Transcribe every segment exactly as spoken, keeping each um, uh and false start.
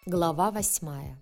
Глава восьмая.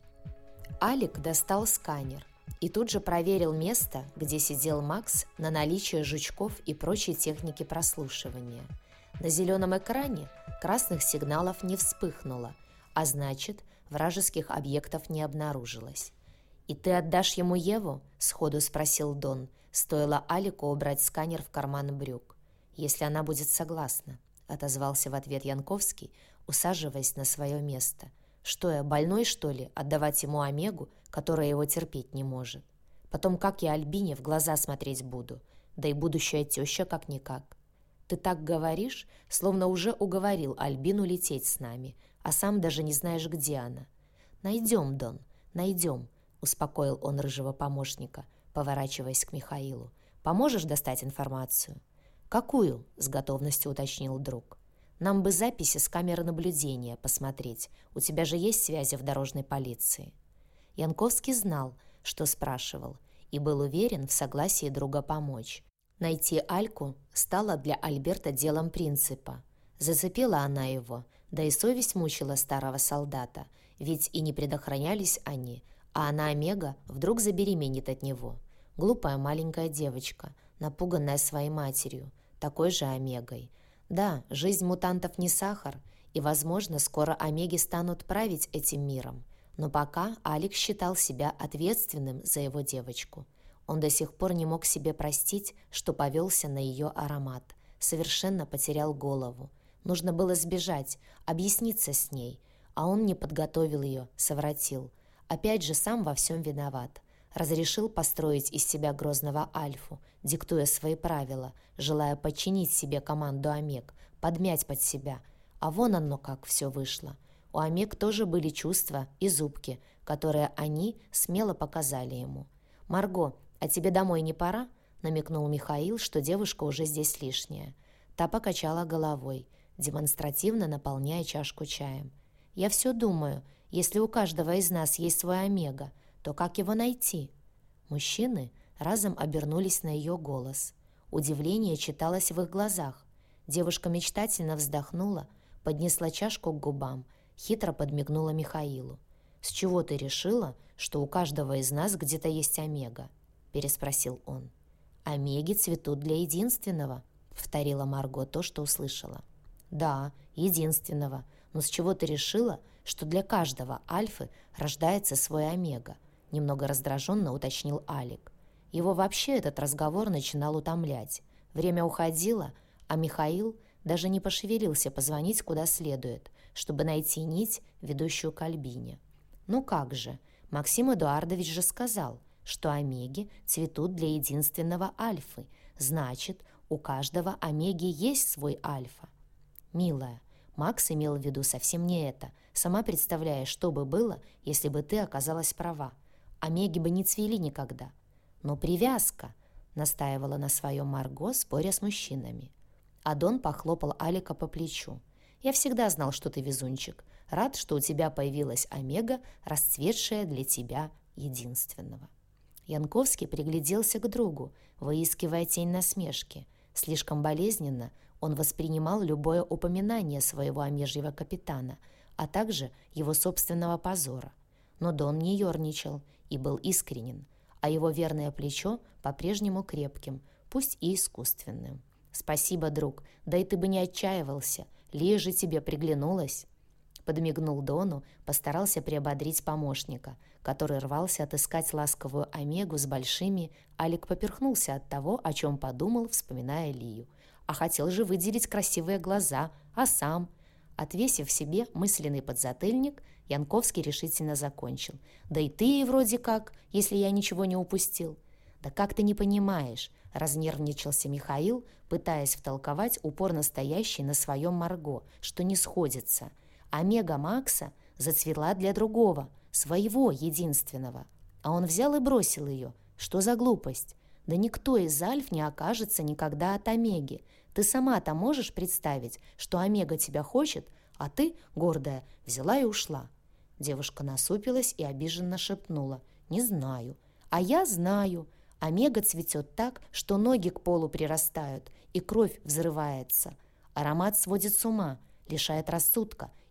Алик достал сканер и тут же проверил место, где сидел Макс, на наличие жучков и прочей техники прослушивания. На зеленом экране красных сигналов не вспыхнуло, а значит, вражеских объектов не обнаружилось. «И ты отдашь ему Еву?» – сходу спросил Дон. Стоило Алику убрать сканер в карман брюк. «Если она будет согласна», – отозвался в ответ Янковский, усаживаясь на свое место. «Что я, больной, что ли, отдавать ему Омегу, которая его терпеть не может? Потом как я Альбине в глаза смотреть буду? Да и будущая теща как-никак. Ты так говоришь, словно уже уговорил Альбину лететь с нами, а сам даже не знаешь, где она. Найдем, Дон, найдем», — успокоил он рыжего помощника, поворачиваясь к Михаилу. «Поможешь достать информацию?» «Какую?» — с готовностью уточнил друг. «Нам бы записи с камеры наблюдения посмотреть. У тебя же есть связи в дорожной полиции?» Янковский знал, что спрашивал, и был уверен в согласии друга помочь. Найти Альку стало для Альберта делом принципа. Зацепила она его, да и совесть мучила старого солдата, ведь и не предохранялись они, а она, Омега, вдруг забеременеет от него. Глупая маленькая девочка, напуганная своей матерью, такой же Омегой. Да, жизнь мутантов не сахар, и, возможно, скоро Омеги станут править этим миром. Но пока Алик считал себя ответственным за его девочку. Он до сих пор не мог себе простить, что повелся на ее аромат. Совершенно потерял голову. Нужно было сбежать, объясниться с ней. А он не подготовил ее, совратил. Опять же, сам во всем виноват. Разрешил построить из себя грозного Альфу, диктуя свои правила, желая подчинить себе команду Омег, подмять под себя. А вон оно как все вышло. У Омег тоже были чувства и зубки, которые они смело показали ему. «Марго, а тебе домой не пора?» — намекнул Михаил, что девушка уже здесь лишняя. Та покачала головой, демонстративно наполняя чашку чаем. «Я все думаю, если у каждого из нас есть свой Омега, то как его найти?» Мужчины разом обернулись на ее голос. Удивление читалось в их глазах. Девушка мечтательно вздохнула, поднесла чашку к губам, хитро подмигнула Михаилу. «С чего ты решила, что у каждого из нас где-то есть Омега?» – переспросил он. «Омеги цветут для единственного», – повторила Марго то, что услышала. «Да, единственного. Но с чего ты решила, что для каждого Альфы рождается свой Омега?» — немного раздраженно уточнил Алик. Его вообще этот разговор начинал утомлять. Время уходило, а Михаил даже не пошевелился позвонить куда следует, чтобы найти нить, ведущую к Альбине. Ну как же, Максим Эдуардович же сказал, что Омеги цветут для единственного Альфы, значит, у каждого Омеги есть свой Альфа. «Милая, Макс имел в виду совсем не это. Сама представляешь, что бы было, если бы ты оказалась права. Омеги бы не цвели никогда». «Но привязка», — настаивала на своем Марго, споря с мужчинами. Адон похлопал Алика по плечу. «Я всегда знал, что ты везунчик. Рад, что у тебя появилась Омега, расцветшая для тебя единственного». Янковский пригляделся к другу, выискивая тень насмешки. Слишком болезненно он воспринимал любое упоминание своего омежьего капитана, а также его собственного позора. Но Дон не ерничал и был искренен, а его верное плечо по-прежнему крепким, пусть и искусственным. «Спасибо, друг, да и ты бы не отчаивался, Лия же тебе приглянулась». Подмигнул Дону, постарался приободрить помощника, который рвался отыскать ласковую Омегу с большими. Алик поперхнулся от того, о чем подумал, вспоминая Лию. А хотел же выделить красивые глаза, а сам... Отвесив себе мысленный подзатыльник, Янковский решительно закончил. «Да и ты вроде как, если я ничего не упустил». «Да как ты не понимаешь?» — разнервничался Михаил, пытаясь втолковать упорно стоящий на своем Марго, что не сходится. Омега Макса зацвела для другого, своего единственного. А он взял и бросил ее. Что за глупость? Да никто из Альф не окажется никогда от Омеги. Ты сама-то можешь представить, что Омега тебя хочет, а ты, гордая, взяла и ушла?» Девушка насупилась и обиженно шепнула. «Не знаю». «А я знаю. Омега цветет так, что ноги к полу прирастают, и кровь взрывается. Аромат сводит с ума, лишает рассудка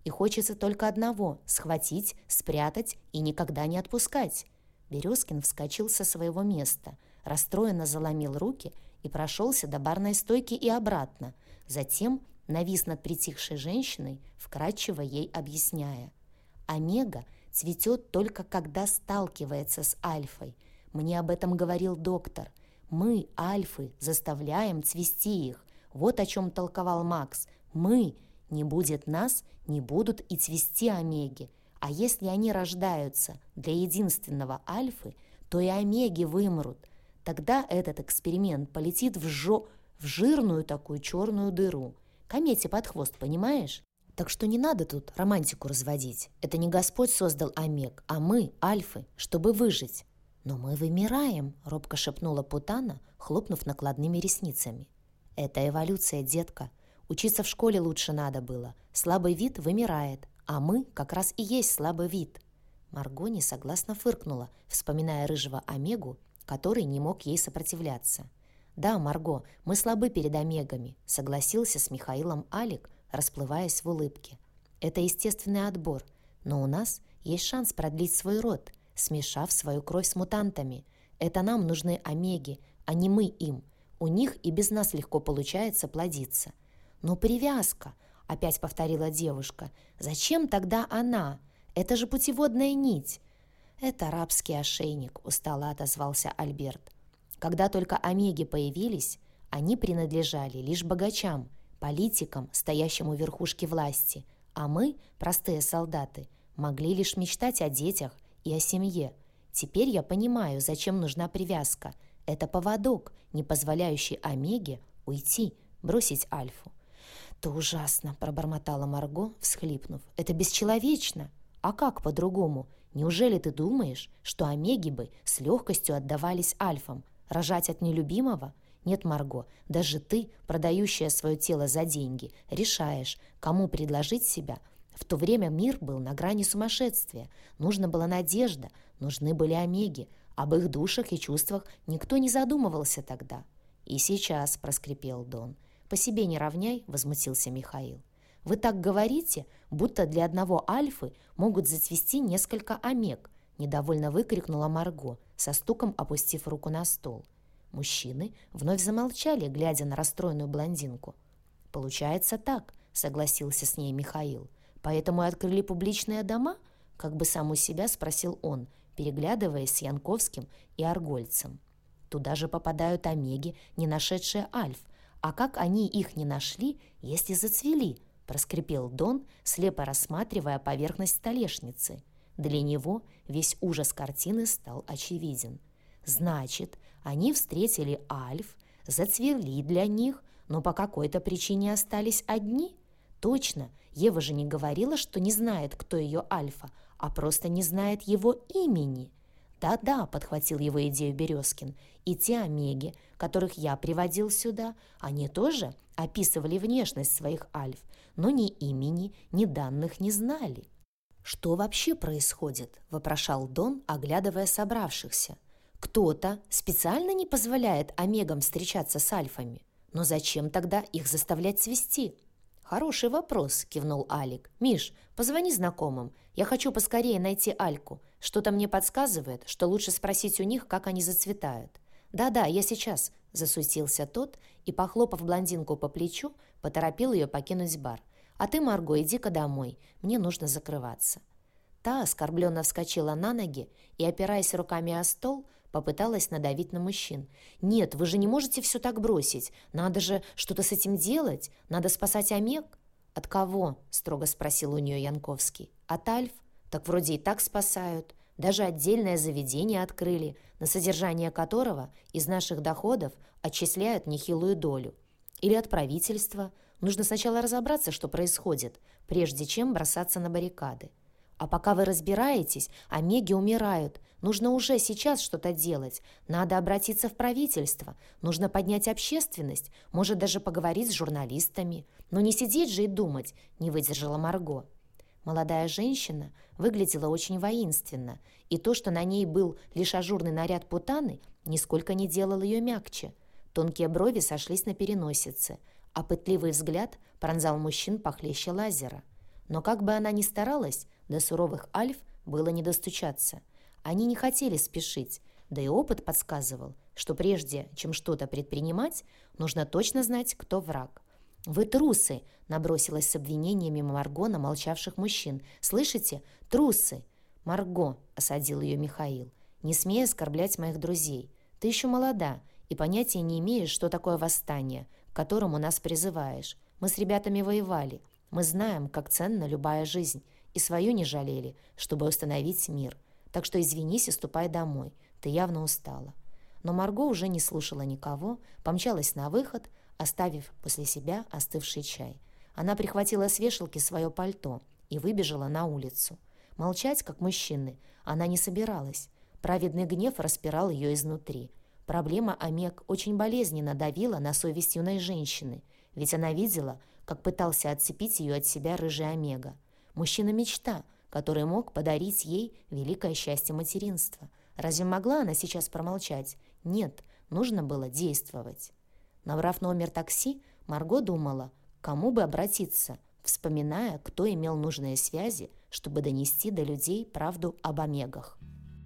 и хочется только одного – схватить, спрятать и никогда не отпускать». Березкин вскочил со своего места, расстроенно заломил руки и прошелся до барной стойки и обратно. Затем навис над притихшей женщиной, вкратчиво ей объясняя: «Омега цветет только когда сталкивается с альфой. Мне об этом говорил доктор. Мы, альфы, заставляем цвести их. Вот о чем толковал Макс. Мы. Не будет нас, не будут и цвести омеги. А если они рождаются для единственного альфы, то и омеги вымрут. Тогда этот эксперимент полетит в, жо... в жирную такую черную дыру. Комете под хвост, понимаешь? Так что не надо тут романтику разводить. Это не Господь создал омег, а мы, альфы, чтобы выжить». «Но мы вымираем», — робко шепнула Путана, хлопнув накладными ресницами. «Это эволюция, детка. Учиться в школе лучше надо было. Слабый вид вымирает, а мы как раз и есть слабый вид». Марго несогласно фыркнула, вспоминая рыжего омегу, который не мог ей сопротивляться. «Да, Марго, мы слабы перед омегами», — согласился с Михаилом Алик, расплываясь в улыбке. «Это естественный отбор, но у нас есть шанс продлить свой род, смешав свою кровь с мутантами. Это нам нужны омеги, а не мы им. У них и без нас легко получается плодиться». «Но привязка», — опять повторила девушка. «Зачем тогда она? Это же путеводная нить». «Это рабский ошейник», — устало отозвался Альберт. «Когда только омеги появились, они принадлежали лишь богачам, политикам, стоящим у верхушки власти, а мы, простые солдаты, могли лишь мечтать о детях и о семье. Теперь я понимаю, зачем нужна привязка. Это поводок, не позволяющий омеге уйти, бросить альфу». «Это ужасно», — пробормотала Марго, всхлипнув. «Это бесчеловечно. А как по-другому? Неужели ты думаешь, что омеги бы с легкостью отдавались альфам? Рожать от нелюбимого? Нет, Марго, даже ты, продающая свое тело за деньги, решаешь, кому предложить себя. В то время мир был на грани сумасшествия. Нужна была надежда, нужны были омеги. Об их душах и чувствах никто не задумывался тогда». «И сейчас», — проскрипел Дон. «По себе не равняй», — возмутился Михаил. «Вы так говорите, будто для одного альфы могут зацвести несколько омег», — недовольно выкрикнула Марго, со стуком опустив руку на стол. Мужчины вновь замолчали, глядя на расстроенную блондинку. «Получается так», — согласился с ней Михаил. «Поэтому и открыли публичные дома?» — как бы сам у себя спросил он, переглядываясь с Янковским и Аргольцем. «Туда же попадают омеги, не нашедшие альф. А как они их не нашли, если зацвели?» — проскрипел Дон, слепо рассматривая поверхность столешницы. Для него весь ужас картины стал очевиден. «Значит, они встретили альф, зацвели для них, но по какой-то причине остались одни? Точно, Ева же не говорила, что не знает, кто ее альфа, а просто не знает его имени». «Да-да», — подхватил его идею Березкин, «и те омеги, которых я приводил сюда, они тоже описывали внешность своих альф, но ни имени, ни данных не знали». «Что вообще происходит?» — вопрошал Дон, оглядывая собравшихся. «Кто-то специально не позволяет омегам встречаться с альфами, но зачем тогда их заставлять цвести?» «Хороший вопрос», — кивнул Алик. «Миш, позвони знакомым. Я хочу поскорее найти Альку. Что-то мне подсказывает, что лучше спросить у них, как они зацветают». «Да-да, я сейчас», — засуетился тот и, похлопав блондинку по плечу, поторопил ее покинуть бар. «А ты, Марго, иди-ка домой. Мне нужно закрываться». Та оскорбленно вскочила на ноги и, опираясь руками о стол, попыталась надавить на мужчин. «Нет, вы же не можете все так бросить. Надо же что-то с этим делать. Надо спасать омег». «От кого?» — строго спросил у нее Янковский. «От альф? Так вроде и так спасают. Даже отдельное заведение открыли, на содержание которого из наших доходов отчисляют нехилую долю. Или от правительства. Нужно сначала разобраться, что происходит, прежде чем бросаться на баррикады. А пока вы разбираетесь, омеги умирают. Нужно уже сейчас что-то делать. Надо обратиться в правительство. Нужно поднять общественность. Может, даже поговорить с журналистами. Но не сидеть же и думать», — не выдержала Марго. Молодая женщина выглядела очень воинственно, и то, что на ней был лишь ажурный наряд путаны, нисколько не делало ее мягче. Тонкие брови сошлись на переносице, а пытливый взгляд пронзал мужчин похлеще лазера. Но как бы она ни старалась, до суровых альф было не достучаться. Они не хотели спешить, да и опыт подсказывал, что прежде чем что-то предпринимать, нужно точно знать, кто враг. «Вы трусы!» — набросилась с обвинениями Марго на молчавших мужчин. «Слышите? Трусы!» «Марго!» — осадил ее Михаил. «Не смей оскорблять моих друзей. Ты еще молода и понятия не имеешь, что такое восстание, к которому нас призываешь. Мы с ребятами воевали. Мы знаем, как ценна любая жизнь, и свою не жалели, чтобы установить мир. Так что извинись и ступай домой. Ты явно устала». Но Марго уже не слушала никого, помчалась на выход, оставив после себя остывший чай. Она прихватила с вешалки свое пальто и выбежала на улицу. Молчать, как мужчины, она не собиралась. Праведный гнев распирал ее изнутри. Проблема Омег очень болезненно давила на совесть юной женщины, ведь она видела, как пытался отцепить ее от себя рыжий Омега. Мужчина-мечта, который мог подарить ей великое счастье материнства. Разве могла она сейчас промолчать? Нет, нужно было действовать. Набрав номер такси, Марго думала, к кому бы обратиться, вспоминая, кто имел нужные связи, чтобы донести до людей правду об Омегах.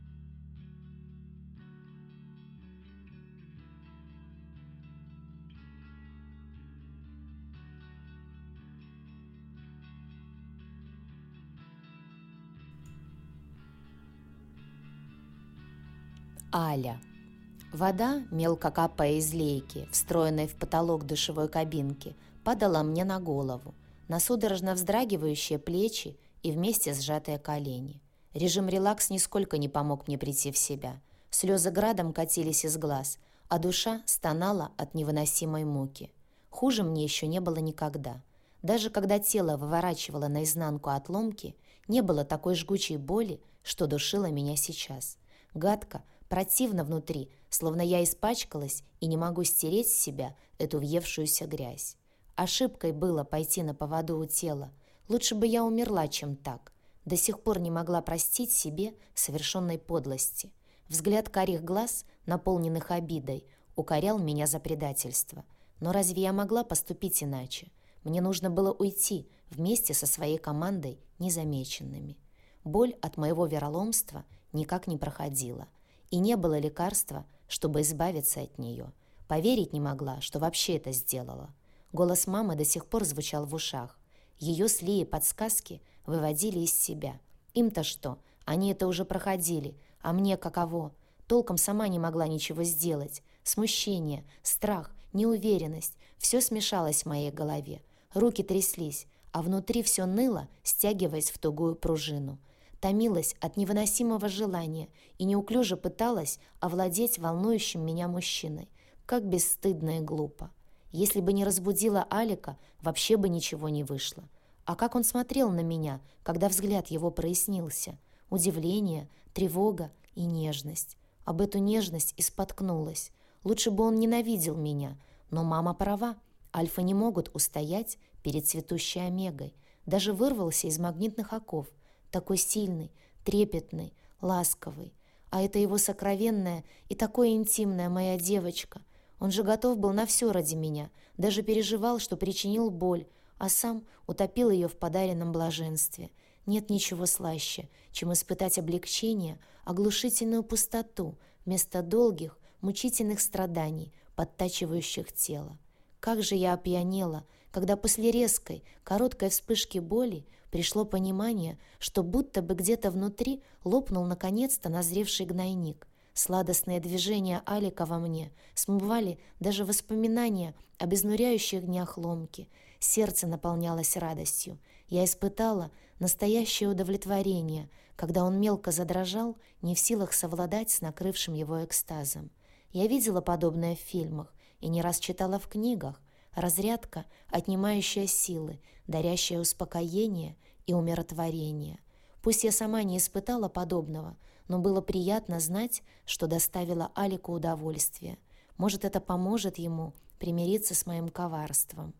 Аля. Вода, мелко капая из лейки, встроенной в потолок душевой кабинки, падала мне на голову, на судорожно вздрагивающие плечи и вместе сжатые колени. Режим релакс нисколько не помог мне прийти в себя. Слезы градом катились из глаз, а душа стонала от невыносимой муки. Хуже мне еще не было никогда. Даже когда тело выворачивало наизнанку от ломки, не было такой жгучей боли, что душило меня сейчас. Гадко, противно внутри, словно я испачкалась и не могу стереть с себя эту въевшуюся грязь. Ошибкой было пойти на поводу у тела. Лучше бы я умерла, чем так. До сих пор не могла простить себе совершенной подлости. Взгляд карих глаз, наполненных обидой, укорял меня за предательство. Но разве я могла поступить иначе? Мне нужно было уйти вместе со своей командой незамеченными. Боль от моего вероломства никак не проходила. И не было лекарства, чтобы избавиться от нее. Поверить не могла, что вообще это сделала. Голос мамы до сих пор звучал в ушах. Ее злые подсказки выводили из себя. Им-то что? Они это уже проходили. А мне каково? Толком сама не могла ничего сделать. Смущение, страх, неуверенность. Все смешалось в моей голове. Руки тряслись, а внутри все ныло, стягиваясь в тугую пружину. Томилась от невыносимого желания и неуклюже пыталась овладеть волнующим меня мужчиной. Как бесстыдно и глупо. Если бы не разбудила Алика, вообще бы ничего не вышло. А как он смотрел на меня, когда взгляд его прояснился? Удивление, тревога и нежность. Об эту нежность и споткнулась. Лучше бы он ненавидел меня, но мама права. Альфы не могут устоять перед цветущей омегой. Даже вырвался из магнитных оков. Такой сильный, трепетный, ласковый. А это его сокровенная и такое интимная моя девочка. Он же готов был на все ради меня, даже переживал, что причинил боль, а сам утопил ее в подаренном блаженстве. Нет ничего слаще, чем испытать облегчение, оглушительную пустоту вместо долгих, мучительных страданий, подтачивающих тело. Как же я опьянела, когда после резкой, короткой вспышки боли пришло понимание, что будто бы где-то внутри лопнул наконец-то назревший гнойник. Сладостные движения Алика во мне смывали даже воспоминания об изнуряющих днях ломки. Сердце наполнялось радостью. Я испытала настоящее удовлетворение, когда он мелко задрожал, не в силах совладать с накрывшим его экстазом. Я видела подобное в фильмах и не раз читала в книгах. Разрядка, отнимающая силы, дарящая успокоение и умиротворение. Пусть я сама не испытала подобного, но было приятно знать, что доставила Алику удовольствие. Может, это поможет ему примириться с моим коварством.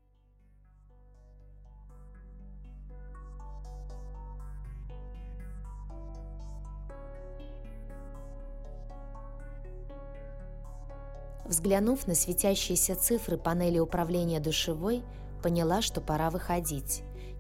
Взглянув на светящиеся цифры панели управления душевой, поняла, что пора выходить.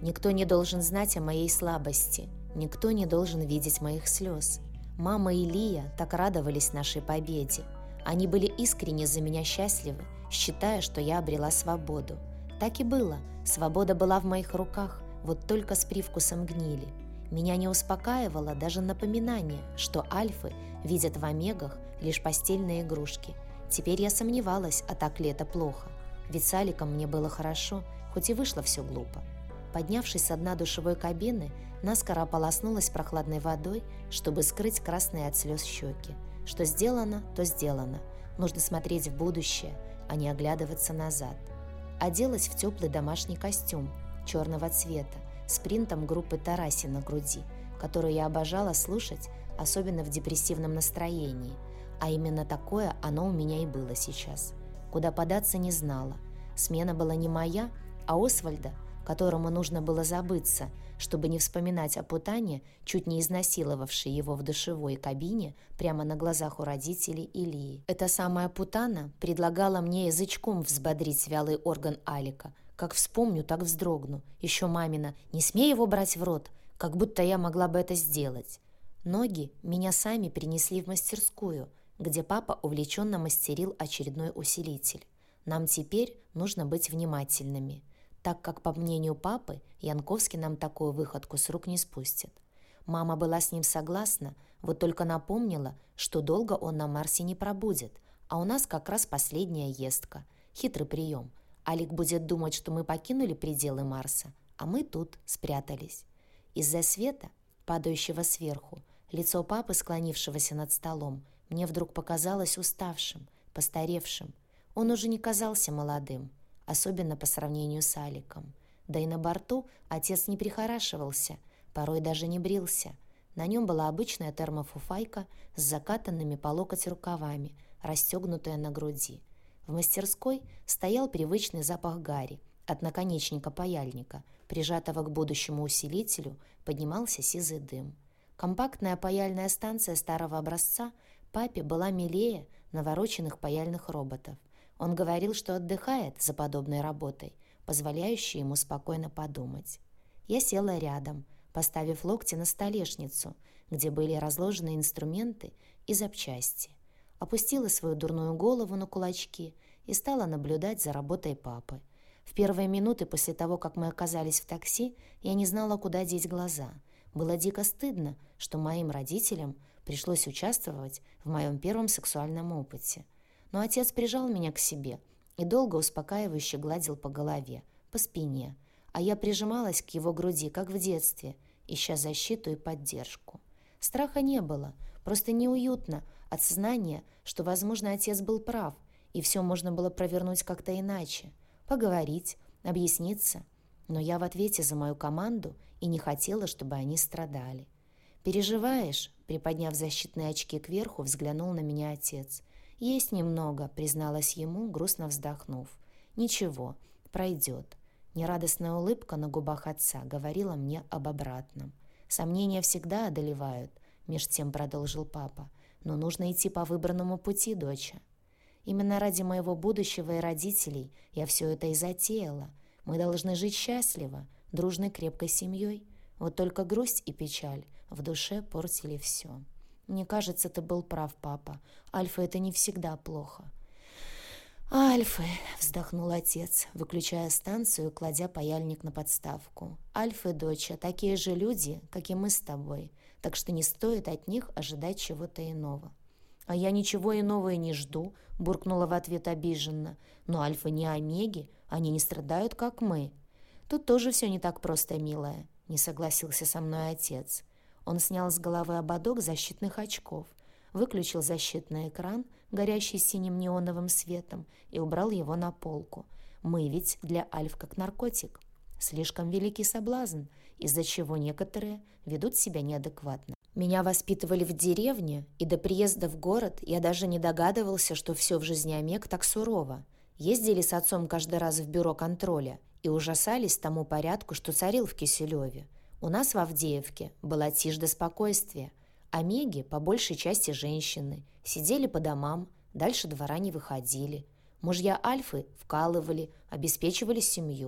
Никто не должен знать о моей слабости, никто не должен видеть моих слез. Мама и Лия так радовались нашей победе. Они были искренне за меня счастливы, считая, что я обрела свободу. Так и было, свобода была в моих руках, вот только с привкусом гнили. Меня не успокаивало даже напоминание, что альфы видят в омегах лишь постельные игрушки. Теперь я сомневалась, а так ли это плохо. Ведь с Аликом мне было хорошо, хоть и вышло все глупо. Поднявшись со дна душевой кабины, наскоро ополоснулась прохладной водой, чтобы скрыть красные от слез щеки. Что сделано, то сделано. Нужно смотреть в будущее, а не оглядываться назад. Оделась в теплый домашний костюм черного цвета с принтом группы Тараси на груди, которую я обожала слушать, особенно в депрессивном настроении. А именно такое оно у меня и было сейчас. Куда податься не знала. Смена была не моя, а Освальда, которому нужно было забыться, чтобы не вспоминать о путане, чуть не изнасиловавшей его в душевой кабине прямо на глазах у родителей Илии. Эта самая путана предлагала мне язычком взбодрить вялый орган Алика. Как вспомню, так вздрогну. Еще мамина «не смей его брать в рот», как будто я могла бы это сделать. Ноги меня сами принесли в мастерскую, где папа увлеченно мастерил очередной усилитель. Нам теперь нужно быть внимательными, так как, по мнению папы, Янковский нам такую выходку с рук не спустит. Мама была с ним согласна, вот только напомнила, что долго он на Марсе не пробудет, а у нас как раз последняя ездка. Хитрый прием. Алик будет думать, что мы покинули пределы Марса, а мы тут спрятались. Из-за света, падающего сверху, лицо папы, склонившегося над столом, мне вдруг показалось уставшим, постаревшим. Он уже не казался молодым, особенно по сравнению с Аликом. Да и на борту отец не прихорашивался, порой даже не брился. На нем была обычная термофуфайка с закатанными по локоть рукавами, расстегнутая на груди. В мастерской стоял привычный запах гари. От наконечника паяльника, прижатого к будущему усилителю, поднимался сизый дым. Компактная паяльная станция старого образца папе была милее навороченных паяльных роботов. Он говорил, что отдыхает за подобной работой, позволяющей ему спокойно подумать. Я села рядом, поставив локти на столешницу, где были разложены инструменты и запчасти. Опустила свою дурную голову на кулачки и стала наблюдать за работой папы. В первые минуты после того, как мы оказались в такси, я не знала, куда деть глаза. Было дико стыдно, что моим родителям пришлось участвовать в моем первом сексуальном опыте. Но отец прижал меня к себе и долго успокаивающе гладил по голове, по спине, а я прижималась к его груди, как в детстве, ища защиту и поддержку. Страха не было, просто неуютно от сознания, что, возможно, отец был прав, и все можно было провернуть как-то иначе, поговорить, объясниться. Но я в ответе за мою команду и не хотела, чтобы они страдали. «Переживаешь?» — приподняв защитные очки кверху, взглянул на меня отец. «Есть немного», — призналась ему, грустно вздохнув. «Ничего, пройдет». Нерадостная улыбка на губах отца говорила мне об обратном. «Сомнения всегда одолевают», — меж тем продолжил папа. «Но нужно идти по выбранному пути, доча. Именно ради моего будущего и родителей я все это и затеяла. Мы должны жить счастливо, дружной крепкой семьей. Вот только грусть и печаль в душе портили все. Мне кажется, ты был прав, папа. Альфа — это не всегда плохо». «Альфы!» — вздохнул отец, выключая станцию и кладя паяльник на подставку. «Альфы, доча, такие же люди, как и мы с тобой, так что не стоит от них ожидать чего-то иного». «А я ничего иного и не жду», — буркнула в ответ обиженно. «Но альфы не омеги, они не страдают, как мы». «Тут тоже все не так просто, милая», — не согласился со мной отец. Он снял с головы ободок защитных очков, выключил защитный экран, горящий синим неоновым светом, и убрал его на полку. «Мы ведь для альф как наркотик. Слишком великий соблазн, из-за чего некоторые ведут себя неадекватно. Меня воспитывали в деревне, и до приезда в город я даже не догадывался, что все в жизни омег так сурово. Ездили с отцом каждый раз в бюро контроля и ужасались тому порядку, что царил в Киселеве. У нас в Авдеевке была тишь да спокойствие. Омеги, по большей части женщины, сидели по домам, дальше двора не выходили. Мужья альфы вкалывали, обеспечивали семью.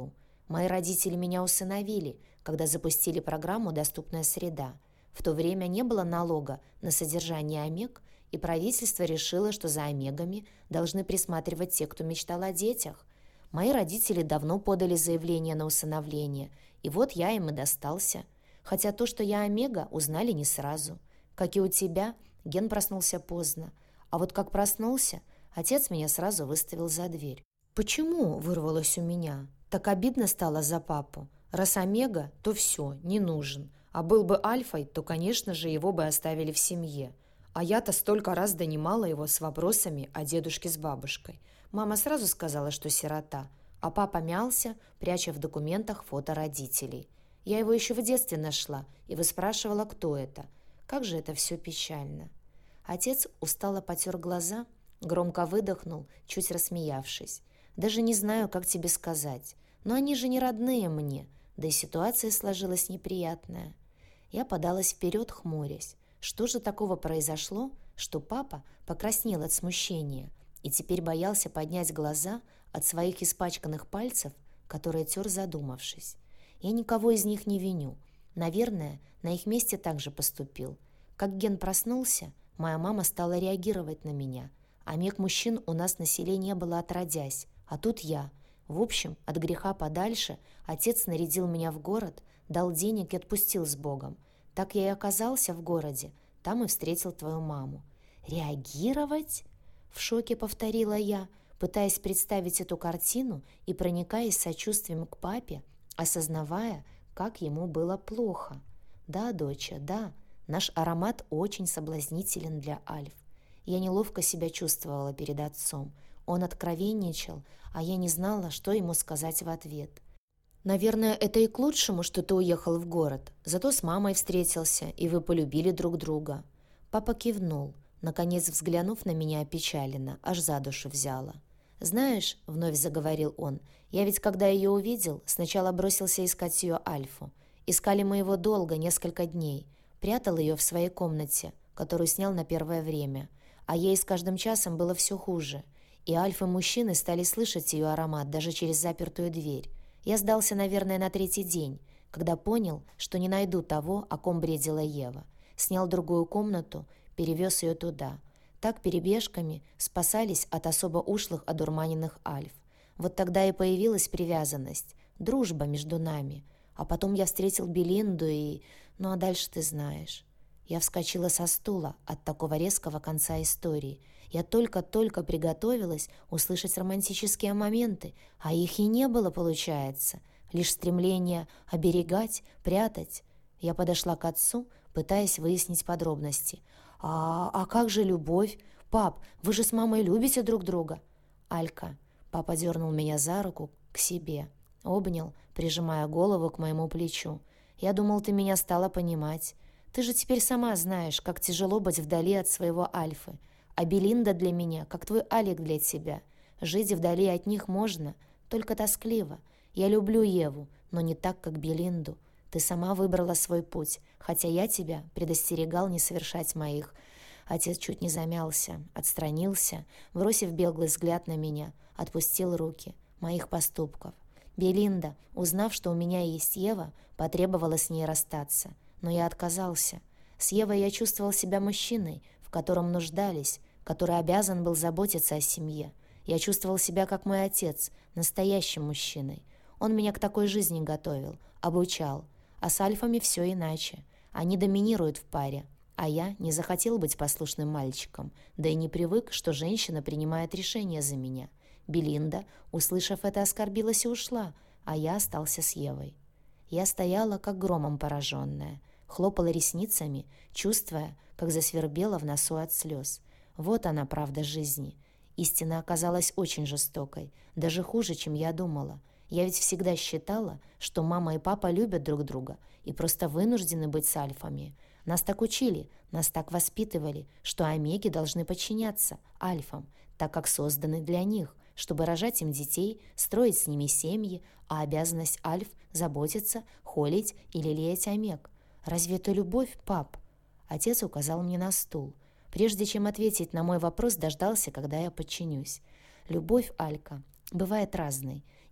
Мои родители меня усыновили, когда запустили программу «Доступная среда». В то время не было налога на содержание омег, и правительство решило, что за омегами должны присматривать те, кто мечтал о детях. Мои родители давно подали заявление на усыновление, и вот я им и достался. Хотя то, что я омега, узнали не сразу. Как и у тебя, Ген проснулся поздно. А вот как проснулся, отец меня сразу выставил за дверь. «Почему?» – вырвалось у меня. Так обидно стало за папу. Раз омега, то все, не нужен. А был бы альфой, то, конечно же, его бы оставили в семье. А я-то столько раз донимала его с вопросами о дедушке с бабушкой. Мама сразу сказала, что сирота, а папа мялся, пряча в документах фото родителей. Я его еще в детстве нашла и выспрашивала, кто это. Как же это все печально. Отец устало потер глаза, громко выдохнул, чуть рассмеявшись. Даже не знаю, как тебе сказать, но они же не родные мне, да и ситуация сложилась неприятная. Я подалась вперед, хмурясь. Что же такого произошло, что папа покраснел от смущения и теперь боялся поднять глаза от своих испачканных пальцев, которые тер, задумавшись? Я никого из них не виню. Наверное, на их месте так же поступил. Как Ген проснулся, моя мама стала реагировать на меня. Омег мужчин у нас на селе не было отродясь, а тут я. В общем, от греха подальше отец нарядил меня в город, дал денег и отпустил с Богом. Так я и оказался в городе, там и встретил твою маму. «Реагировать?» — в шоке повторила я, пытаясь представить эту картину и проникаясь сочувствием к папе, осознавая, как ему было плохо. «Да, доча, да, наш аромат очень соблазнителен для альф. Я неловко себя чувствовала перед отцом. Он откровенничал, а я не знала, что ему сказать в ответ. Наверное, это и к лучшему, что ты уехал в город. Зато с мамой встретился, и вы полюбили друг друга». Папа кивнул, наконец взглянув на меня опечаленно, аж за душу взяло. «Знаешь, — вновь заговорил он, — я ведь, когда ее увидел, сначала бросился искать ее Альфу. Искали мы его долго, несколько дней. Прятал ее в своей комнате, которую снял на первое время. А ей с каждым часом было все хуже. И альфы-мужчины стали слышать ее аромат даже через запертую дверь. Я сдался, наверное, на третий день, когда понял, что не найду того, о ком бредила Ева. Снял другую комнату, перевез ее туда. Так перебежками спасались от особо ушлых одурманенных альф. Вот тогда и появилась привязанность, дружба между нами. А потом я встретил Белинду и... Ну а дальше ты знаешь. Я вскочила со стула от такого резкого конца истории. Я только-только приготовилась услышать романтические моменты, а их и не было, получается. Лишь стремление оберегать, прятать. Я подошла к отцу, пытаясь выяснить подробности. «А, а как же любовь? Пап, вы же с мамой любите друг друга?» «Алька», — папа дернул меня за руку к себе, обнял, прижимая голову к моему плечу. «Я думал, ты меня стала понимать. Ты же теперь сама знаешь, как тяжело быть вдали от своего Альфы. А Белинда для меня, как твой Алик для тебя. Жить вдали от них можно, только тоскливо. Я люблю Еву, но не так, как Белинду. Ты сама выбрала свой путь, хотя я тебя предостерегал не совершать моих». Отец чуть не замялся, отстранился, бросив беглый взгляд на меня, отпустил руки. Моих поступков. Белинда, узнав, что у меня есть Ева, потребовала с ней расстаться. Но я отказался. С Евой я чувствовал себя мужчиной, в котором нуждались, который обязан был заботиться о семье. Я чувствовал себя как мой отец, настоящим мужчиной. Он меня к такой жизни готовил, обучал. А с альфами все иначе. Они доминируют в паре. А я не захотел быть послушным мальчиком, да и не привык, что женщина принимает решения за меня. Белинда, услышав это, оскорбилась и ушла, а я остался с Евой. Я стояла, как громом пораженная, хлопала ресницами, чувствуя, как засвербела в носу от слез. Вот она, правда жизни. Истина оказалась очень жестокой, даже хуже, чем я думала. Я ведь всегда считала, что мама и папа любят друг друга и просто вынуждены быть с альфами. Нас так учили, нас так воспитывали, что омеги должны подчиняться альфам, так как созданы для них, чтобы рожать им детей, строить с ними семьи, а обязанность альф — заботиться, холить или лелеять омег. Разве это любовь, пап? Отец указал мне на стул. Прежде чем ответить на мой вопрос, дождался, когда я подчинюсь. Любовь, Алька, бывает разной.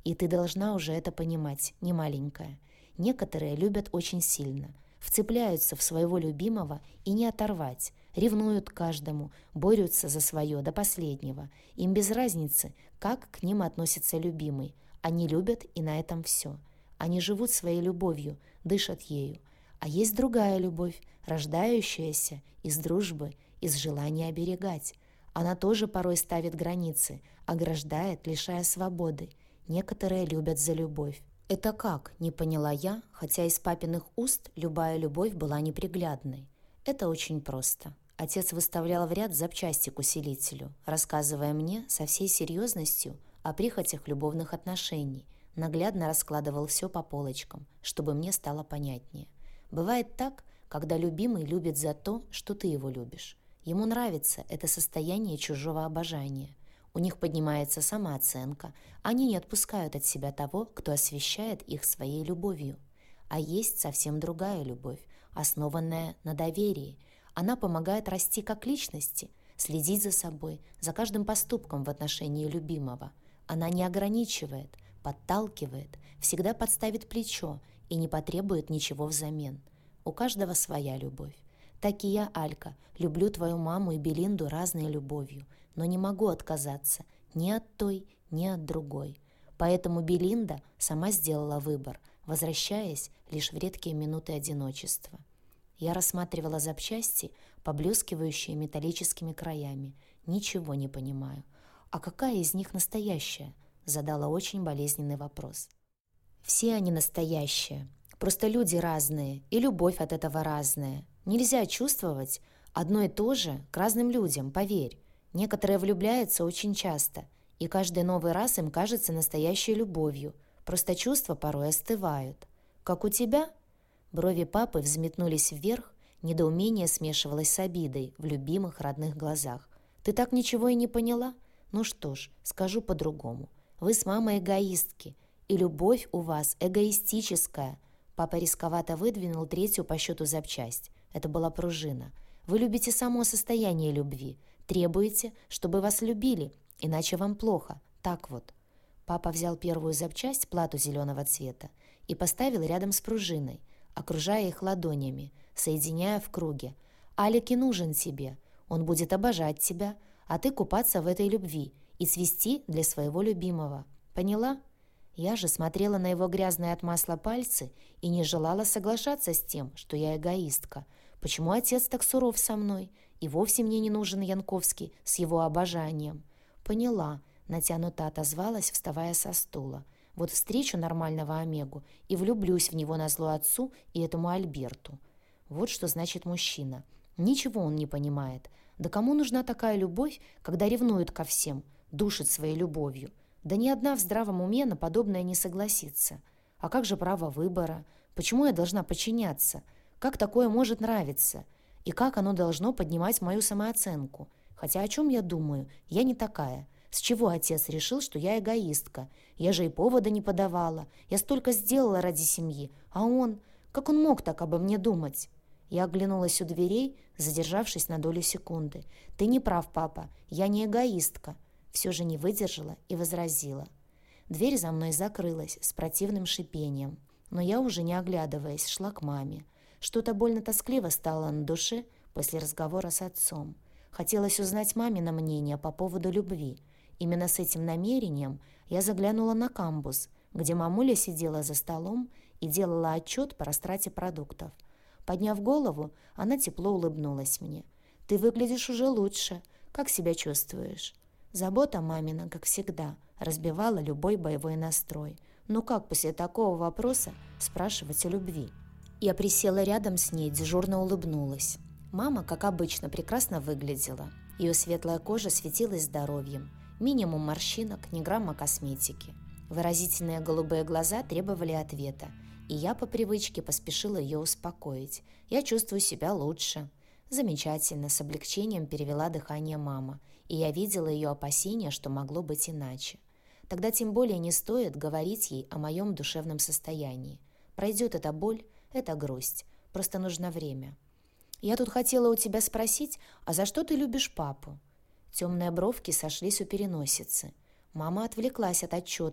И ты должна уже это понимать, не маленькая. Некоторые любят очень сильно, вцепляются в своего любимого и не оторвать, ревнуют к каждому, борются за свое до последнего. Им без разницы, как к ним относится любимый. Они любят, и на этом все. Они живут своей любовью, дышат ею. А есть другая любовь, рождающаяся из дружбы, из желания оберегать. Она тоже порой ставит границы, ограждает, лишая свободы. Некоторые любят за любовь. «Это как?» – не поняла я, хотя из папиных уст любая любовь была неприглядной. Это очень просто. Отец выставлял в ряд запчасти к усилителю, рассказывая мне со всей серьезностью о прихотях любовных отношений, наглядно раскладывал все по полочкам, чтобы мне стало понятнее. Бывает так, когда любимый любит за то, что ты его любишь. Ему нравится это состояние чужого обожания. У них поднимается самооценка, они не отпускают от себя того, кто освящает их своей любовью. А есть совсем другая любовь, основанная на доверии. Она помогает расти как личности, следить за собой, за каждым поступком в отношении любимого. Она не ограничивает, подталкивает, всегда подставит плечо и не потребует ничего взамен. У каждого своя любовь. Так и я, Алька, люблю твою маму и Белинду разной любовью, но не могу отказаться ни от той, ни от другой. Поэтому Белинда сама сделала выбор, возвращаясь лишь в редкие минуты одиночества. Я рассматривала запчасти, поблескивающие металлическими краями. Ничего не понимаю. «А какая из них настоящая?» — задала очень болезненный вопрос. «Все они настоящие. Просто люди разные, и любовь от этого разная. Нельзя чувствовать одно и то же к разным людям, поверь. Некоторые влюбляются очень часто, и каждый новый раз им кажется настоящей любовью. Просто чувства порой остывают. Как у тебя?» Брови папы взметнулись вверх, недоумение смешивалось с обидой в любимых родных глазах. «Ты так ничего и не поняла? Ну что ж, скажу по-другому. Вы с мамой эгоистки, и любовь у вас эгоистическая». Папа рисковато выдвинул третью по счету запчасть. Это была пружина. «Вы любите само состояние любви, требуете, чтобы вас любили, иначе вам плохо. Так вот». Папа взял первую запчасть, плату зеленого цвета, и поставил рядом с пружиной, окружая их ладонями, соединяя в круге. «Алик и нужен тебе. Он будет обожать тебя, а ты купаться в этой любви и цвести для своего любимого. Поняла?» Я же смотрела на его грязные от масла пальцы и не желала соглашаться с тем, что я эгоистка. Почему отец так суров со мной? И вовсе мне не нужен Янковский с его обожанием. «Поняла», — натянуто отозвалась, вставая со стула. «Вот встречу нормального Омегу и влюблюсь в него назло отцу и этому Альберту». Вот что значит мужчина. Ничего он не понимает. Да кому нужна такая любовь, когда ревнует ко всем, душит своей любовью? Да ни одна в здравом уме на подобное не согласится. А как же право выбора? Почему я должна подчиняться? Как такое может нравиться? И как оно должно поднимать мою самооценку? Хотя о чем я думаю? Я не такая. С чего отец решил, что я эгоистка? Я же и повода не подавала. Я столько сделала ради семьи. А он? Как он мог так обо мне думать? Я оглянулась у дверей, задержавшись на долю секунды. «Ты не прав, папа. Я не эгоистка». Все же не выдержала и возразила. Дверь за мной закрылась с противным шипением, но я уже не оглядываясь шла к маме. Что-то больно тоскливо стало на душе после разговора с отцом. Хотелось узнать мамино мнение по поводу любви. Именно с этим намерением я заглянула на камбус, где мамуля сидела за столом и делала отчет по растрате продуктов. Подняв голову, она тепло улыбнулась мне. «Ты выглядишь уже лучше. Как себя чувствуешь?» Забота мамина, как всегда, разбивала любой боевой настрой. Ну как после такого вопроса спрашивать о любви? Я присела рядом с ней, дежурно улыбнулась. Мама, как обычно, прекрасно выглядела. Ее светлая кожа светилась здоровьем. Минимум морщинок, ни грамма косметики. Выразительные голубые глаза требовали ответа, и я по привычке поспешила ее успокоить. «Я чувствую себя лучше». «Замечательно», — с облегчением перевела дыхание мама, и я видела ее опасения, что могло быть иначе. Тогда тем более не стоит говорить ей о моем душевном состоянии. Пройдет эта боль, эта грусть, просто нужно время. «Я тут хотела у тебя спросить, а за что ты любишь папу?» Темные бровки сошлись у переносицы. Мама отвлеклась от отчета,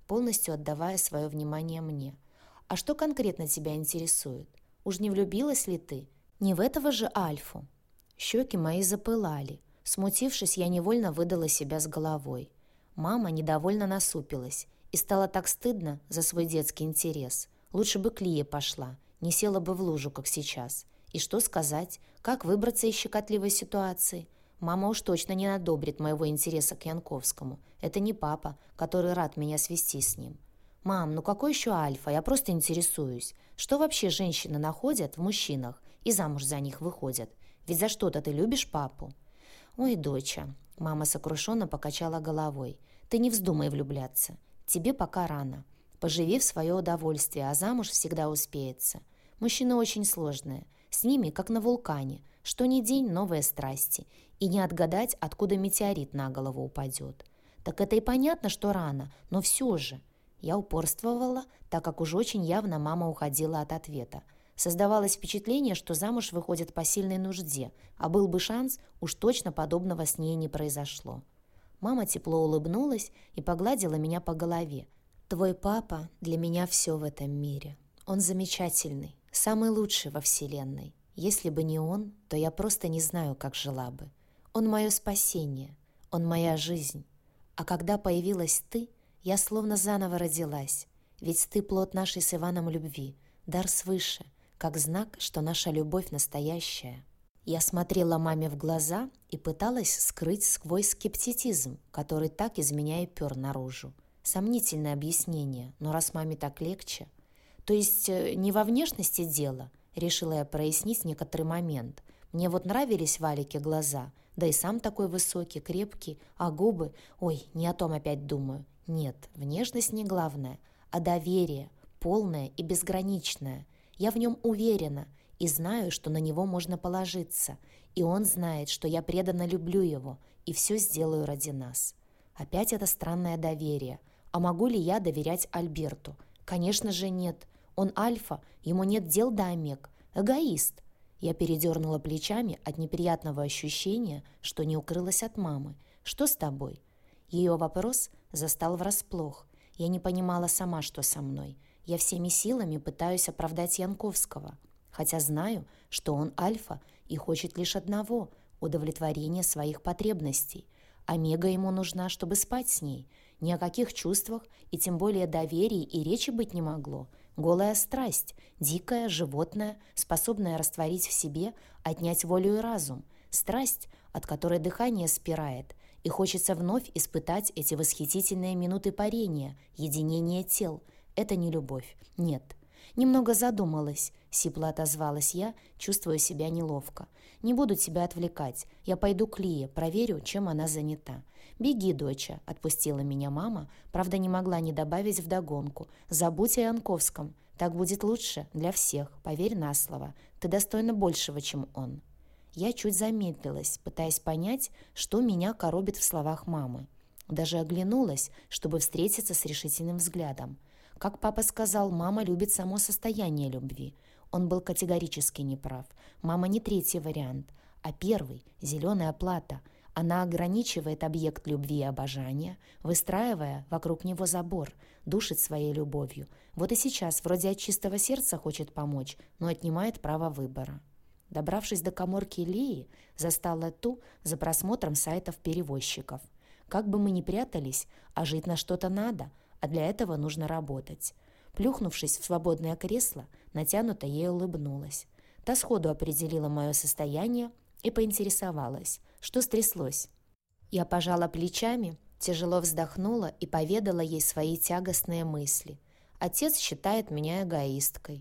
полностью отдавая свое внимание мне. «А что конкретно тебя интересует? Уж не влюбилась ли ты? Не в этого же Альфу?» Щеки мои запылали. Смутившись, я невольно выдала себя с головой. Мама недовольно насупилась, и стало так стыдно за свой детский интерес. Лучше бы к Лие пошла, не села бы в лужу, как сейчас. И что сказать? Как выбраться из щекотливой ситуации? Мама уж точно не одобрит моего интереса к Янковскому. Это не папа, который рад меня свести с ним. «Мам, ну какой еще Альфа? Я просто интересуюсь. Что вообще женщины находят в мужчинах и замуж за них выходят? Ведь за что-то ты любишь папу?» «Ой, доча», — мама сокрушенно покачала головой, «ты не вздумай влюбляться. Тебе пока рано. Поживи в свое удовольствие, а замуж всегда успеется. Мужчины очень сложные. С ними, как на вулкане. Что ни день, новые страсти. И не отгадать, откуда метеорит на голову упадет. Так это и понятно, что рано, но все же». Я упорствовала, так как уж очень явно мама уходила от ответа. Создавалось впечатление, что замуж выходит по сильной нужде, а был бы шанс, уж точно подобного с ней не произошло. Мама тепло улыбнулась и погладила меня по голове. «Твой папа для меня все в этом мире. Он замечательный, самый лучший во вселенной. Если бы не он, то я просто не знаю, как жила бы. Он мое спасение, он моя жизнь. А когда появилась ты, я словно заново родилась. Ведь ты плод нашей с Иваном любви, дар свыше, как знак, что наша любовь настоящая». Я смотрела маме в глаза и пыталась скрыть сквозь скептицизм, который так из меня и пер наружу. Сомнительное объяснение, но раз маме так легче... То есть не во внешности дело, решила я прояснить некоторый момент. Мне вот нравились Валике глаза, да и сам такой высокий, крепкий, а губы... Ой, не о том опять думаю. Нет, внешность не главное, а доверие, полное и безграничное. Я в нем уверена и знаю, что на него можно положиться. И он знает, что я преданно люблю его и все сделаю ради нас. Опять это странное доверие. А могу ли я доверять Альберту? Конечно же нет. Он альфа, ему нет дел до омег. Эгоист. Я передернула плечами от неприятного ощущения, что не укрылась от мамы. «Что с тобой?» Ее вопрос застал врасплох. Я не понимала сама, что со мной. Я всеми силами пытаюсь оправдать Янковского, хотя знаю, что он альфа и хочет лишь одного – удовлетворения своих потребностей. Омега ему нужна, чтобы спать с ней. Ни о каких чувствах и тем более доверии и речи быть не могло. Голая страсть, дикая, животная, способная растворить в себе, отнять волю и разум. Страсть, от которой дыхание спирает, и хочется вновь испытать эти восхитительные минуты парения, единения тел. Это не любовь. Нет. Немного задумалась, сипло отозвалась я, чувствуя себя неловко. Не буду тебя отвлекать. Я пойду к Лие, проверю, чем она занята. «Беги, доча», — отпустила меня мама, правда не могла не добавить вдогонку. «Забудь о Янковском. Так будет лучше для всех, поверь на слово. Ты достойна большего, чем он». Я чуть замедлилась, пытаясь понять, что меня коробит в словах мамы. Даже оглянулась, чтобы встретиться с решительным взглядом. Как папа сказал, мама любит само состояние любви. Он был категорически неправ. Мама не третий вариант, а первый – зеленая плата. Она ограничивает объект любви и обожания, выстраивая вокруг него забор, душит своей любовью. Вот и сейчас вроде от чистого сердца хочет помочь, но отнимает право выбора. Добравшись до каморки Лии, застала ту за просмотром сайтов перевозчиков. Как бы мы ни прятались, а жить на что-то надо, а для этого нужно работать. Плюхнувшись в свободное кресло, натянуто ей улыбнулась. Та сходу определила мое состояние и поинтересовалась, что стряслось. Я пожала плечами, тяжело вздохнула и поведала ей свои тягостные мысли. Отец считает меня эгоисткой.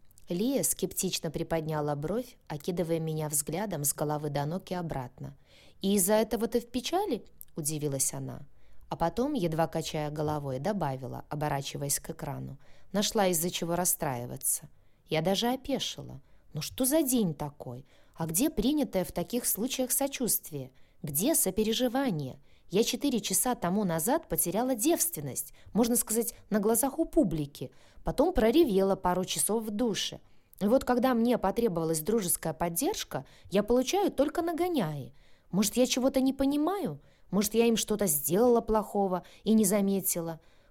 Лия скептично приподняла бровь, окидывая меня взглядом с головы до ног и обратно. «И из-за этого ты в печали?» – удивилась она. А потом, едва качая головой, добавила, оборачиваясь к экрану. Нашла из-за чего расстраиваться. Я даже опешила. «Ну что за день такой? А где принятое в таких случаях сочувствие? Где сопереживание? Я четыре часа тому назад потеряла девственность, можно сказать, на глазах у публики. Потом проревела пару часов в душе. И вот когда мне потребовалась дружеская поддержка, я получаю только нагоняи. Может, я чего-то не понимаю? Может, я им что-то сделала плохого и не заметила?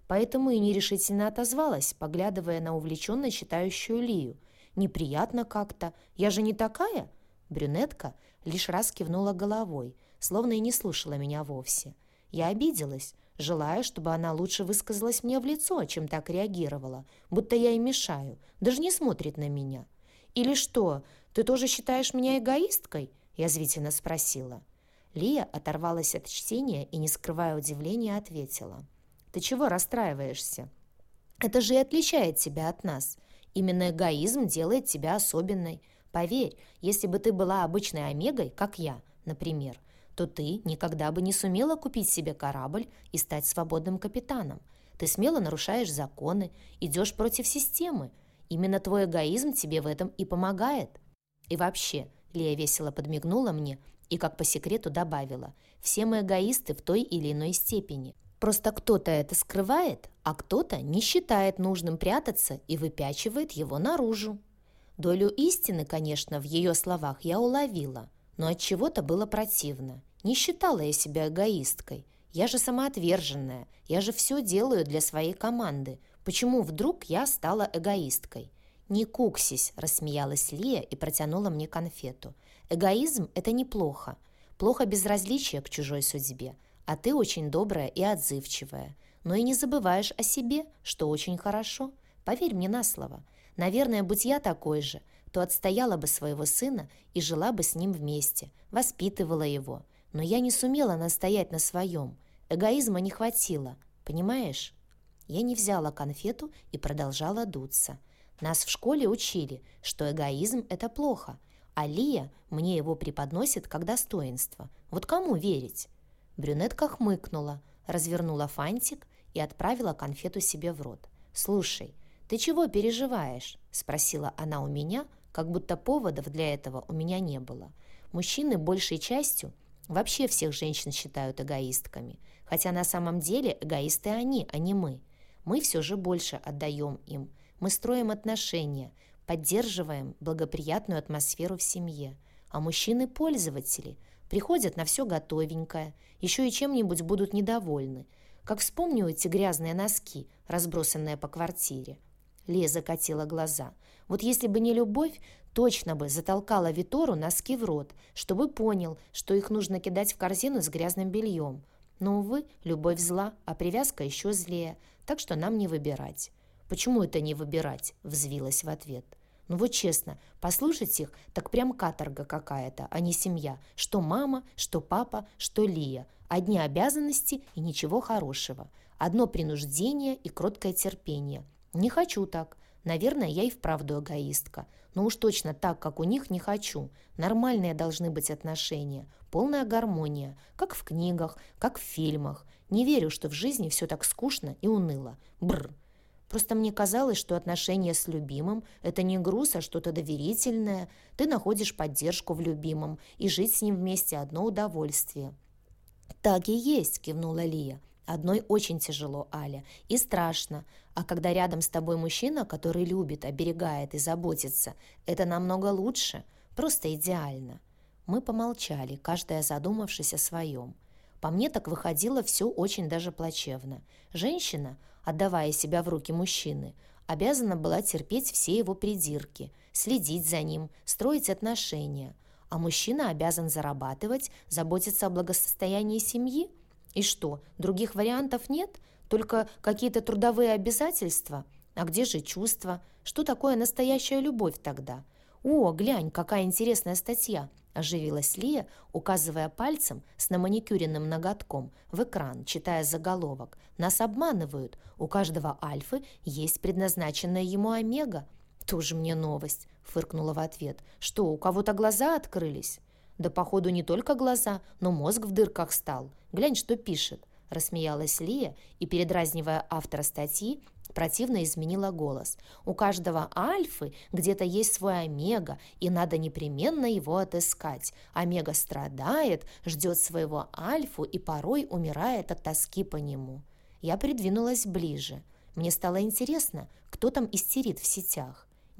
поэтому и нерешительно отозвалась, поглядывая на увлеченно читающую Лию. «Неприятно как-то. Я же не такая?» Брюнетка лишь раз кивнула головой, словно и не слушала меня вовсе. Я обиделась, желая, чтобы она лучше высказалась мне в лицо, чем так реагировала, будто я ей мешаю, даже не смотрит на меня. «Или что, ты тоже считаешь меня эгоисткой?» – язвительно спросила. Лия оторвалась от чтения и, не скрывая удивления, ответила. «Ты чего расстраиваешься? Это же и отличает тебя от нас. Именно эгоизм делает тебя особенной. Поверь, если бы ты была обычной омегой, как я, например, то ты никогда бы не сумела купить себе корабль и стать свободным капитаном. Ты смело нарушаешь законы, идешь против системы. Именно твой эгоизм тебе в этом и помогает. И вообще», — Лия весело подмигнула мне и как по секрету добавила, «все мы эгоисты в той или иной степени. Просто кто-то это скрывает, а кто-то не считает нужным прятаться и выпячивает его наружу». Долю истины, конечно, в ее словах я уловила, но от чего-то было противно. Не считала я себя эгоисткой. Я же самоотверженная, я же все делаю для своей команды. Почему вдруг я стала эгоисткой? «Не куксись», – рассмеялась Лия и протянула мне конфету. «Эгоизм – это неплохо. Плохо безразличие к чужой судьбе, а ты очень добрая и отзывчивая. Но и не забываешь о себе, что очень хорошо. Поверь мне на слово. Наверное, будь я такой же, то отстояла бы своего сына и жила бы с ним вместе, воспитывала его. Но я не сумела настоять на своем. Эгоизма не хватило. Понимаешь?» Я не взяла конфету и продолжала дуться. Нас в школе учили, что эгоизм – это плохо, а Лия мне его преподносит как достоинство. Вот кому верить? Брюнетка хмыкнула, развернула фантик и отправила конфету себе в рот. «Слушай, ты чего переживаешь?» – спросила она у меня, как будто поводов для этого у меня не было. Мужчины большей частью вообще всех женщин считают эгоистками, хотя на самом деле эгоисты они, а не мы. Мы все же больше отдаем им. Мы строим отношения, поддерживаем благоприятную атмосферу в семье. А мужчины – пользователи, приходят на все готовенькое, еще и чем-нибудь будут недовольны. Как вспомню эти грязные носки, разбросанные по квартире. Лия закатила глаза. Вот если бы не любовь, точно бы затолкала Витору носки в рот, чтобы понял, что их нужно кидать в корзину с грязным бельем. Но, увы, любовь зла, а привязка еще злее, так что нам не выбирать. «Почему это не выбирать?» – взвилась в ответ. «Ну вот честно, послушать их, так прям каторга какая-то, а не семья. Что мама, что папа, что Лия. Одни обязанности и ничего хорошего. Одно принуждение и кроткое терпение. Не хочу так. Наверное, я и вправду эгоистка. Но уж точно так, как у них, не хочу. Нормальные должны быть отношения. Полная гармония. Как в книгах, как в фильмах. Не верю, что в жизни все так скучно и уныло. Бррр. Просто мне казалось, что отношения с любимым – это не груз, а что-то доверительное. Ты находишь поддержку в любимом, и жить с ним вместе – одно удовольствие». «Так и есть», – кивнула Лия. «Одной очень тяжело, Аля, и страшно. А когда рядом с тобой мужчина, который любит, оберегает и заботится, это намного лучше, просто идеально». Мы помолчали, каждая задумавшись о своем. По мне так выходило все очень даже плачевно. Женщина, отдавая себя в руки мужчины, обязана была терпеть все его придирки, следить за ним, строить отношения. А мужчина обязан зарабатывать, заботиться о благосостоянии семьи? И что, других вариантов нет? Только какие-то трудовые обязательства? А где же чувства? Что такое настоящая любовь тогда? «О, глянь, какая интересная статья!» – оживилась Лия, указывая пальцем с наманикюренным ноготком в экран, читая заголовок. «Нас обманывают. У каждого альфы есть предназначенная ему омега». «Тоже мне новость», – фыркнула в ответ. «Что, у кого-то глаза открылись?» «Да, походу, не только глаза, но мозг в дырках стал. Глянь, что пишет», – рассмеялась Лия и, передразнивая автора статьи, противно изменила голос. «У каждого альфы где-то есть свой омега, и надо непременно его отыскать. Омега страдает, ждет своего альфу и порой умирает от тоски по нему». Я придвинулась ближе. Мне стало интересно, кто там истерит в сетях.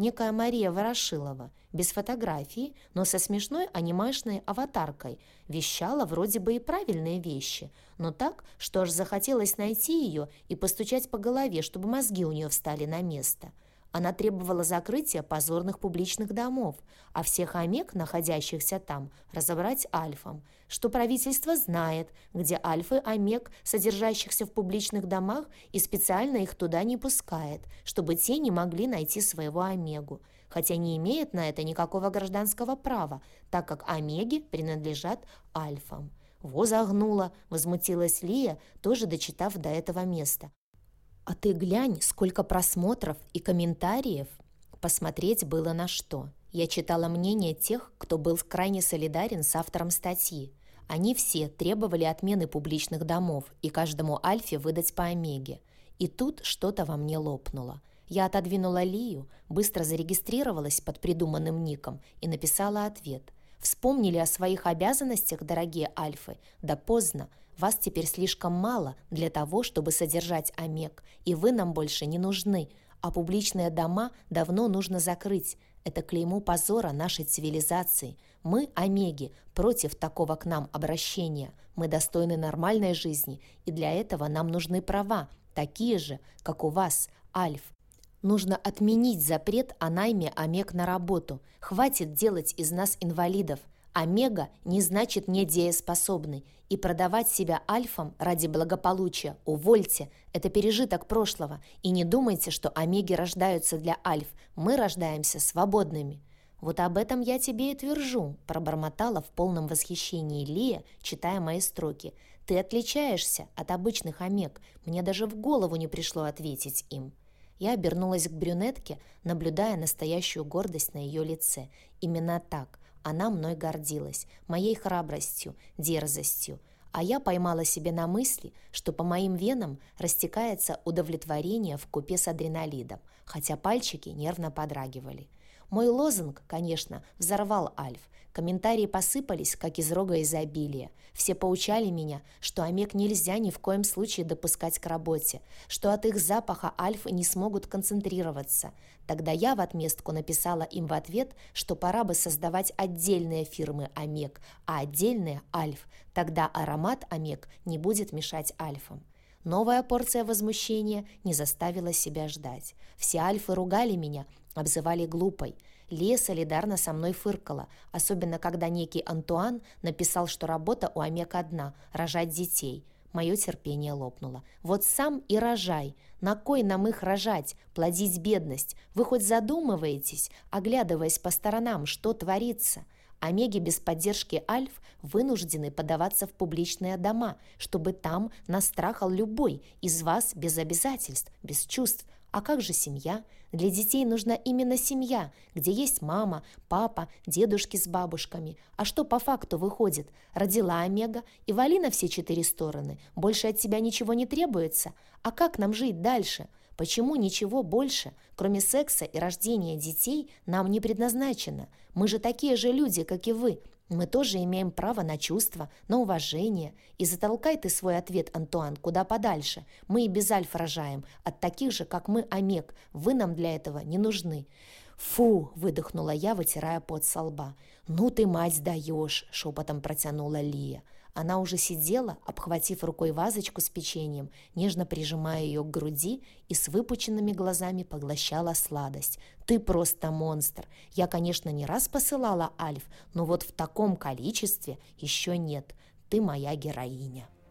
некая Мария Ворошилова, без фотографии, но со смешной анимешной аватаркой, вещала вроде бы и правильные вещи, но так, что аж захотелось найти ее и постучать по голове, чтобы мозги у нее встали на место. Она требовала закрытия позорных публичных домов, а всех омег, находящихся там, разобрать альфам, что правительство знает, где альфы омег, содержащихся в публичных домах, и специально их туда не пускает, чтобы те не могли найти своего омегу, хотя не имеет на это никакого гражданского права, так как омеги принадлежат альфам. «Во загнула!» – возмутилась Лия, тоже дочитав до этого места. «А ты глянь, сколько просмотров и комментариев!» Посмотреть было на что. Я читала мнение тех, кто был крайне солидарен с автором статьи. Они все требовали отмены публичных домов и каждому альфе выдать по омеге. И тут что-то во мне лопнуло. Я отодвинула Лию, быстро зарегистрировалась под придуманным ником и написала ответ. «Вспомнили о своих обязанностях, дорогие альфы? Да поздно. Вас теперь слишком мало для того, чтобы содержать омег, и вы нам больше не нужны, а публичные дома давно нужно закрыть. Это клеймо позора нашей цивилизации. Мы, омеги, против такого к нам обращения. Мы достойны нормальной жизни, и для этого нам нужны права, такие же, как у вас, альф. Нужно отменить запрет о найме омег на работу. Хватит делать из нас инвалидов. Омега не значит недееспособный, и продавать себя альфам ради благополучия увольте, это пережиток прошлого, и не думайте, что омеги рождаются для альф, мы рождаемся свободными». «Вот об этом я тебе и твержу», – пробормотала в полном восхищении Лия, читая мои строки. «Ты отличаешься от обычных омег, мне даже в голову не пришло ответить им». Я обернулась к брюнетке, наблюдая настоящую гордость на ее лице. Именно так. Она мной гордилась, моей храбростью, дерзостью, а я поймала себе на мысли, что по моим венам растекается удовлетворение вкупе с адреналидом, хотя пальчики нервно подрагивали. Мой лозунг, конечно, взорвал альф. Комментарии посыпались, как из рога изобилия. Все поучали меня, что омег нельзя ни в коем случае допускать к работе, что от их запаха альфы не смогут концентрироваться. Тогда я в отместку написала им в ответ, что пора бы создавать отдельные фирмы омег, а отдельные альф. Тогда аромат омег не будет мешать альфам. Новая порция возмущения не заставила себя ждать. Все альфы ругали меня, обзывали глупой. Лия солидарно со мной фыркала, особенно когда некий Антуан написал, что работа у омег одна – рожать детей. Мое терпение лопнуло. «Вот сам и рожай. На кой нам их рожать, плодить бедность? Вы хоть задумываетесь, оглядываясь по сторонам, что творится?» Омеги без поддержки альф вынуждены подаваться в публичные дома, чтобы там настрахал любой из вас без обязательств, без чувств. А как же семья? Для детей нужна именно семья, где есть мама, папа, дедушки с бабушками. А что по факту выходит? Родила омега и вали на все четыре стороны. Больше от тебя ничего не требуется. А как нам жить дальше? Почему ничего больше, кроме секса и рождения детей, нам не предназначено? Мы же такие же люди, как и вы. Мы тоже имеем право на чувства, на уважение. И затолкай ты свой ответ, Антуан, куда подальше. Мы и без альф рожаем, от таких же, как мы, омег. Вы нам для этого не нужны». «Фу!» – выдохнула я, вытирая пот со лба. «Ну ты, мать, даешь!» – шепотом протянула Лия. Она уже сидела, обхватив рукой вазочку с печеньем, нежно прижимая ее к груди и с выпученными глазами поглощала сладость. «Ты просто монстр! Я, конечно, не раз посылала альф, но вот в таком количестве еще нет. Ты моя героиня!»